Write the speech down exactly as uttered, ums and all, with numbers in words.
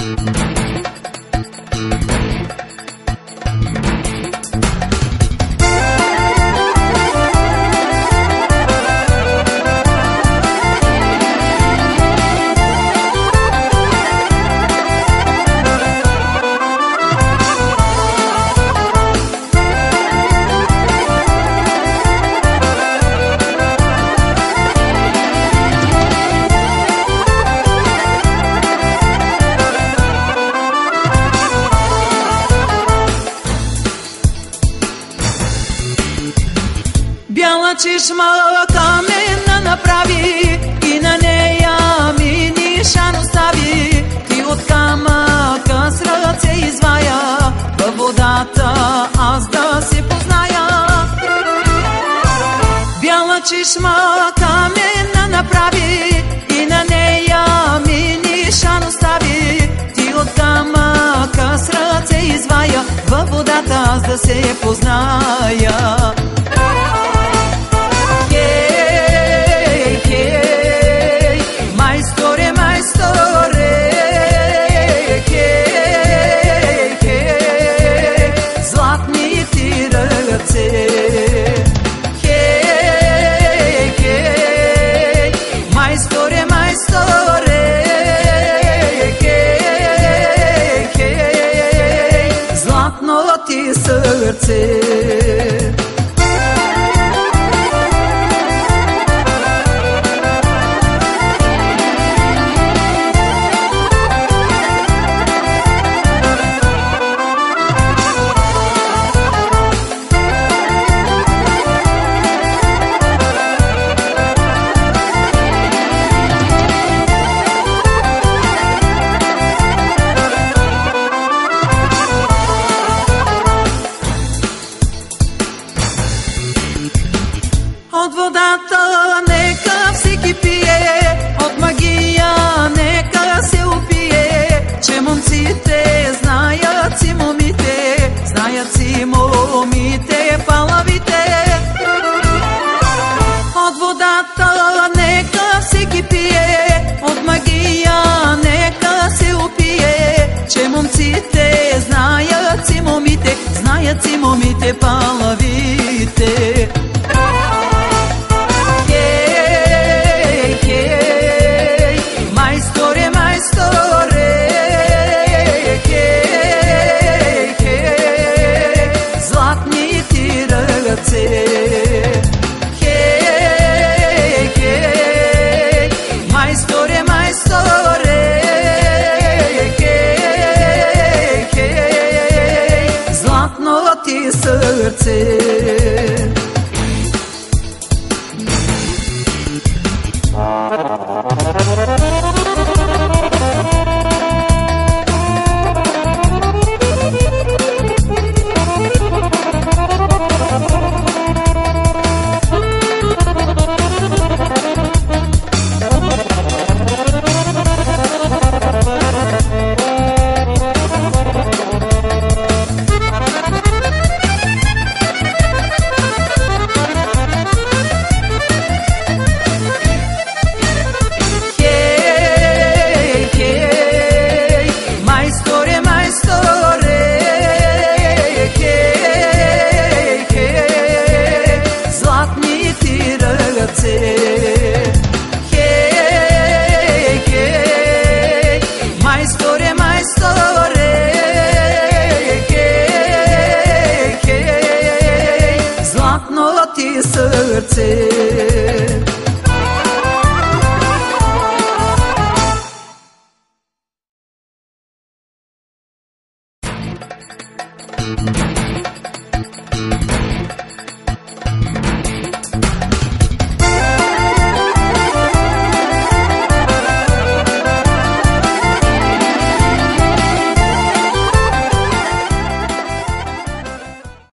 Бяла чешма каменна направи и на нея ми нишан остави. Ти от камъка с ръце извая, във водата аз да се позная. Бяла чешма каменна направи и на нея ми нишан остави. Ти от камъка с ръце извая, във водата аз да се позная. Сърце. От водата нека всеки пие, от магия нека се опие, че момците знаят си момите, знаят си момите палавите. От водата нека всеки пие, от магия нека се опие, че момците знаят си момите, знаят си момите палавите. Сърце. Сърце.